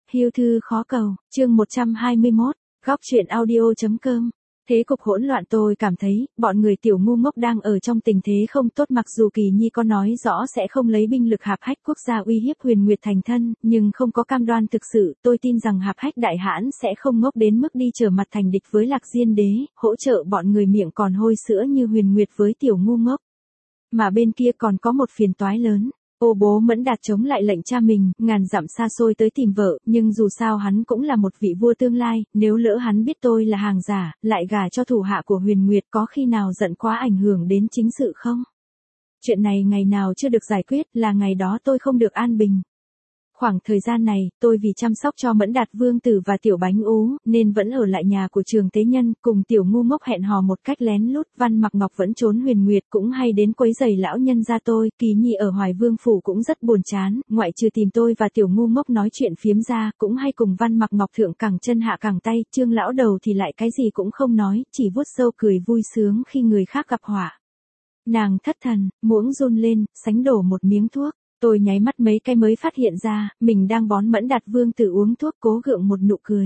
Hưu thư khó cầu, chương 121, góc truyện audio.com. Thế cục hỗn loạn, tôi cảm thấy, bọn người tiểu ngu ngốc đang ở trong tình thế không tốt. Mặc dù Kỳ Nhi có nói rõ sẽ không lấy binh lực hạp hách quốc gia uy hiếp Huyền Nguyệt thành thân, nhưng không có cam đoan thực sự, tôi tin rằng hạp hách đại hãn sẽ không ngốc đến mức đi trở mặt thành địch với Lạc Diên đế, hỗ trợ bọn người miệng còn hôi sữa như Huyền Nguyệt với tiểu ngu ngốc. Mà bên kia còn có một phiền toái lớn. Ô Bố Mẫn Đạt chống lại lệnh cha mình, ngàn dặm xa xôi tới tìm vợ, nhưng dù sao hắn cũng là một vị vua tương lai, nếu lỡ hắn biết tôi là hàng giả, lại gả cho thủ hạ của Huyền Nguyệt, có khi nào giận quá ảnh hưởng đến chính sự không? Chuyện này ngày nào chưa được giải quyết là ngày đó tôi không được an bình. Khoảng thời gian này, tôi vì chăm sóc cho Mẫn Đạt vương tử và tiểu bánh ú, nên vẫn ở lại nhà của Trường Tế Nhân, cùng tiểu ngu ngốc hẹn hò một cách lén lút. Văn Mặc Ngọc vẫn trốn Huyền Nguyệt, cũng hay đến quấy rầy lão nhân gia tôi. Kỳ Nhi ở Hoài Vương phủ cũng rất buồn chán, ngoại trừ tìm tôi và tiểu ngu ngốc nói chuyện phiếm ra, cũng hay cùng Văn Mặc Ngọc thượng cẳng chân hạ cẳng tay. Trương lão đầu thì lại cái gì cũng không nói, chỉ vuốt râu cười vui sướng khi người khác gặp họa. Nàng thất thần, muỗng run lên, sánh đổ một miếng thuốc. Tôi nháy mắt mấy cái mới phát hiện ra, mình đang bón Mẫn Đạt vương tử uống thuốc, cố gượng một nụ cười.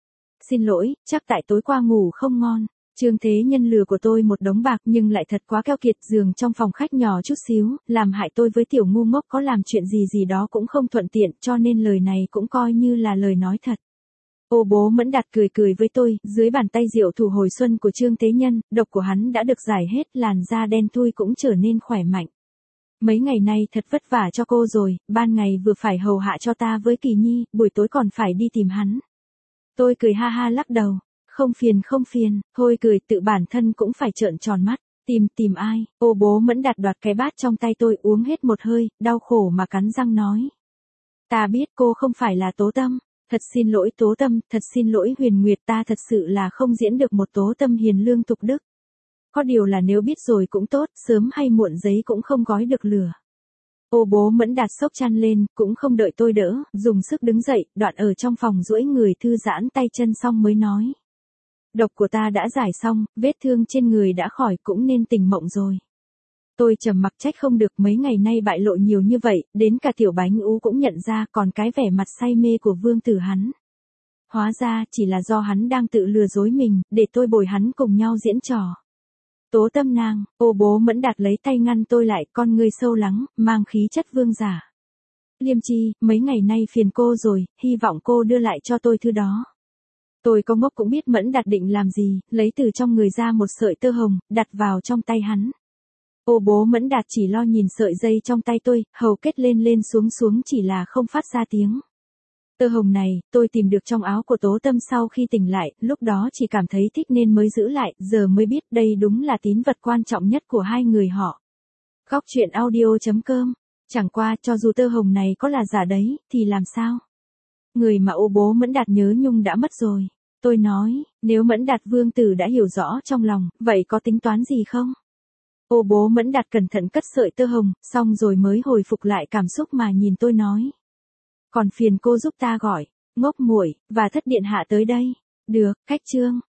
Xin lỗi, chắc tại tối qua ngủ không ngon. Trương Thế Nhân lừa của tôi một đống bạc nhưng lại thật quá keo kiệt, giường trong phòng khách nhỏ chút xíu, làm hại tôi với tiểu ngu ngốc có làm chuyện gì đó cũng không thuận tiện, cho nên lời này cũng coi như là lời nói thật. Ô Bố Mẫn Đạt cười cười với tôi, dưới bàn tay rượu thủ hồi xuân của Trương Thế Nhân, độc của hắn đã được giải hết, làn da đen thui cũng trở nên khỏe mạnh. Mấy ngày nay thật vất vả cho cô rồi, ban ngày vừa phải hầu hạ cho ta với Kỳ Nhi, buổi tối còn phải đi tìm hắn. Tôi cười ha ha lắc đầu, không phiền, thôi cười, tự bản thân cũng phải trợn tròn mắt, tìm ai? Ô Bố Mẫn Đạt đoạt cái bát trong tay tôi, uống hết một hơi, đau khổ mà cắn răng nói. Ta biết cô không phải là Tố Tâm, thật xin lỗi Tố Tâm, thật xin lỗi Huyền Nguyệt, ta thật sự là không diễn được một Tố Tâm hiền lương tục đức. Có điều là nếu biết rồi cũng tốt, sớm hay muộn giấy cũng không gói được lửa. Ô Bố Mẫn Đạt sốc chăn lên, cũng không đợi tôi đỡ, dùng sức đứng dậy, đoạn ở trong phòng duỗi người thư giãn tay chân xong mới nói. Độc của ta đã giải xong, vết thương trên người đã khỏi, cũng nên tỉnh mộng rồi. Tôi trầm mặc, trách không được, mấy ngày nay bại lộ nhiều như vậy, đến cả tiểu bánh ú cũng nhận ra, còn cái vẻ mặt say mê của vương tử hắn. Hóa ra, chỉ là do hắn đang tự lừa dối mình, để tôi bồi hắn cùng nhau diễn trò. Tố Tâm nàng, Ô Bố Mẫn Đạt lấy tay ngăn tôi lại, con người sâu lắng, mang khí chất vương giả. Liêm Chi, mấy ngày nay phiền cô rồi, hy vọng cô đưa lại cho tôi thứ đó. Tôi có ngốc cũng biết Mẫn Đạt định làm gì, lấy từ trong người ra một sợi tơ hồng, đặt vào trong tay hắn. Ô Bố Mẫn Đạt chỉ lo nhìn sợi dây trong tay tôi, hầu kết lên xuống chỉ là không phát ra tiếng. Tơ hồng này, tôi tìm được trong áo của Tố Tâm sau khi tỉnh lại, lúc đó chỉ cảm thấy thích nên mới giữ lại, giờ mới biết đây đúng là tín vật quan trọng nhất của hai người họ. Góc truyện audio.com. Chẳng qua, cho dù tơ hồng này có là giả đấy, thì làm sao? Người mà Ô Bố Mẫn Đạt nhớ nhung đã mất rồi. Tôi nói, nếu Mẫn Đạt vương tử đã hiểu rõ trong lòng, vậy có tính toán gì không? Ô Bố Mẫn Đạt cẩn thận cất sợi tơ hồng, xong rồi mới hồi phục lại cảm xúc mà nhìn tôi nói. Còn phiền cô giúp ta gọi, ngốc muội và Thất điện hạ tới đây. Được, khách trương.